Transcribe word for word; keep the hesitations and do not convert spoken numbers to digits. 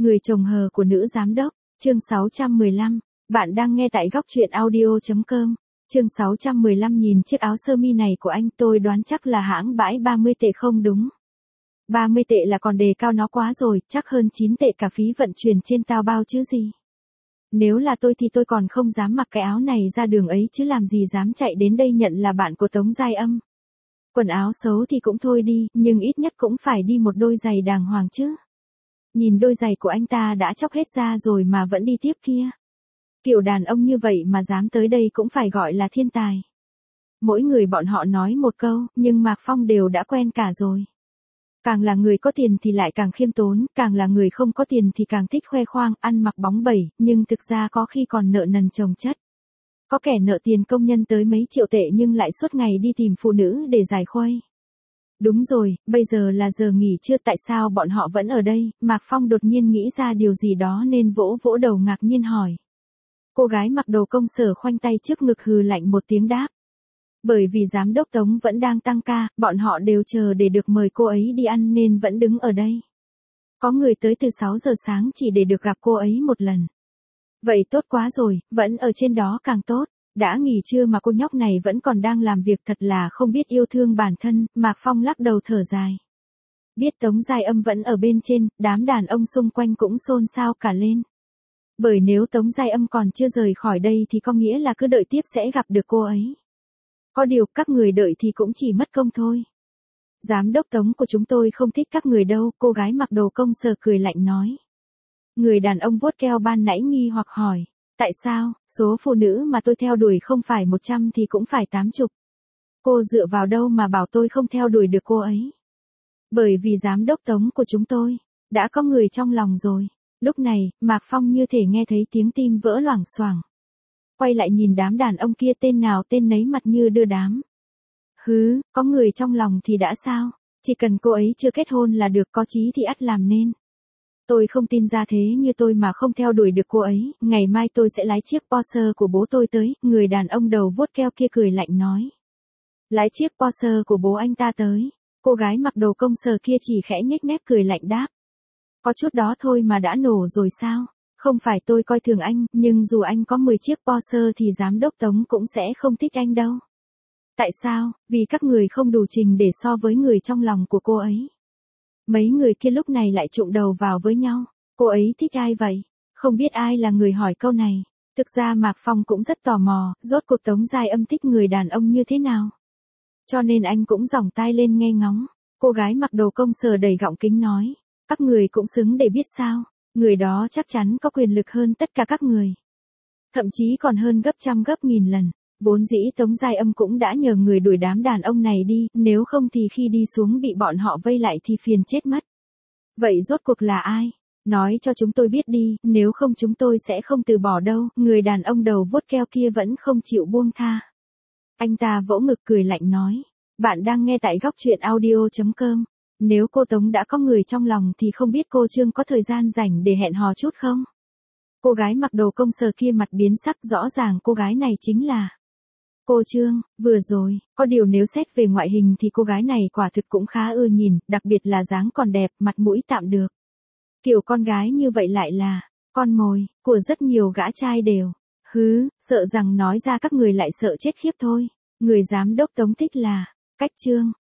Người chồng hờ của nữ giám đốc, chương sáu trăm mười lăm, bạn đang nghe tại góc truyện audio.com, chương sáu trăm mười lăm nhìn chiếc áo sơ mi này của anh tôi đoán chắc là hãng bãi ba mươi tệ không đúng. ba mươi tệ là còn đề cao nó quá rồi, chắc hơn chín tệ cả phí vận chuyển trên tao bao chứ gì. Nếu là tôi thì tôi còn không dám mặc cái áo này ra đường ấy chứ làm gì dám chạy đến đây nhận là bạn của Tống Giai Âm. Quần áo xấu thì cũng thôi đi, nhưng ít nhất cũng phải đi một đôi giày đàng hoàng chứ. Nhìn đôi giày của anh ta đã chóc hết da rồi mà vẫn đi tiếp kia. Kiểu đàn ông như vậy mà dám tới đây cũng phải gọi là thiên tài. Mỗi người bọn họ nói một câu, nhưng Mạc Phong đều đã quen cả rồi. Càng là người có tiền thì lại càng khiêm tốn, càng là người không có tiền thì càng thích khoe khoang, ăn mặc bóng bẩy, nhưng thực ra có khi còn nợ nần chồng chất. Có kẻ nợ tiền công nhân tới mấy triệu tệ nhưng lại suốt ngày đi tìm phụ nữ để giải khuây. Đúng rồi, bây giờ là giờ nghỉ trưa, tại sao bọn họ vẫn ở đây? Mạc Phong đột nhiên nghĩ ra điều gì đó nên vỗ vỗ đầu ngạc nhiên hỏi. Cô gái mặc đồ công sở khoanh tay trước ngực hừ lạnh một tiếng đáp. Bởi vì giám đốc Tống vẫn đang tăng ca, bọn họ đều chờ để được mời cô ấy đi ăn nên vẫn đứng ở đây. Có người tới từ sáu giờ sáng chỉ để được gặp cô ấy một lần. Vậy tốt quá rồi, vẫn ở trên đó càng tốt. Đã nghỉ trưa mà cô nhóc này vẫn còn đang làm việc, thật là không biết yêu thương bản thân. Mạc Phong lắc đầu thở dài. Biết Tống Giai Âm vẫn ở bên trên, đám đàn ông xung quanh cũng xôn xao cả lên. Bởi nếu Tống Giai Âm còn chưa rời khỏi đây thì có nghĩa là cứ đợi tiếp sẽ gặp được cô ấy. Có điều các người đợi thì cũng chỉ mất công thôi. Giám đốc Tống của chúng tôi không thích các người đâu, cô gái mặc đồ công sở cười lạnh nói. Người đàn ông vuốt keo ban nãy nghi hoặc hỏi. Tại sao, số phụ nữ mà tôi theo đuổi không phải một trăm thì cũng phải tám mươi. Cô dựa vào đâu mà bảo tôi không theo đuổi được cô ấy? Bởi vì giám đốc Tống của chúng tôi đã có người trong lòng rồi. Lúc này, Mạc Phong như thể nghe thấy tiếng tim vỡ loảng xoảng. Quay lại nhìn đám đàn ông kia, tên nào tên nấy mặt như đưa đám. Hứ, có người trong lòng thì đã sao? Chỉ cần cô ấy chưa kết hôn là được, có chí thì ắt làm nên. Tôi không tin ra thế như tôi mà không theo đuổi được cô ấy, ngày mai tôi sẽ lái chiếc Porsche của bố tôi tới, người đàn ông đầu vuốt keo kia cười lạnh nói. Lái chiếc Porsche của bố anh ta tới, cô gái mặc đồ công sở kia chỉ khẽ nhếch mép cười lạnh đáp. Có chút đó thôi mà đã nổ rồi sao? Không phải tôi coi thường anh, nhưng dù anh có mười chiếc Porsche thì giám đốc Tống cũng sẽ không thích anh đâu. Tại sao? Vì các người không đủ trình để so với người trong lòng của cô ấy. Mấy người kia lúc này lại trụng đầu vào với nhau. Cô ấy thích ai vậy? Không biết ai là người hỏi câu này. Thực ra Mạc Phong cũng rất tò mò, rốt cuộc Tống Giai Âm thích người đàn ông như thế nào. Cho nên anh cũng giỏng tai lên nghe ngóng. Cô gái mặc đồ công sở đầy gọng kính nói. Các người cũng xứng để biết sao. Người đó chắc chắn có quyền lực hơn tất cả các người. Thậm chí còn hơn gấp trăm gấp nghìn lần. Vốn dĩ Tống Giai Âm cũng đã nhờ người đuổi đám đàn ông này đi, nếu không thì khi đi xuống bị bọn họ vây lại thì phiền chết mất. Vậy rốt cuộc là ai? Nói cho chúng tôi biết đi, nếu không chúng tôi sẽ không từ bỏ đâu. Người đàn ông đầu vuốt keo kia vẫn không chịu buông tha. Anh ta vỗ ngực cười lạnh nói. Bạn đang nghe tại góc truyện audio.com. Nếu cô Tống đã có người trong lòng thì không biết cô Trương có thời gian rảnh để hẹn hò chút không? Cô gái mặc đồ công sở kia mặt biến sắc, rõ ràng cô gái này chính là cô Trương. Vừa rồi, có điều nếu xét về ngoại hình thì cô gái này quả thực cũng khá ưa nhìn, đặc biệt là dáng còn đẹp, mặt mũi tạm được. Kiểu con gái như vậy lại là con mồi của rất nhiều gã trai đều. Hứ, sợ rằng nói ra các người lại sợ chết khiếp thôi. Người giám đốc Tống thích là cách Trương.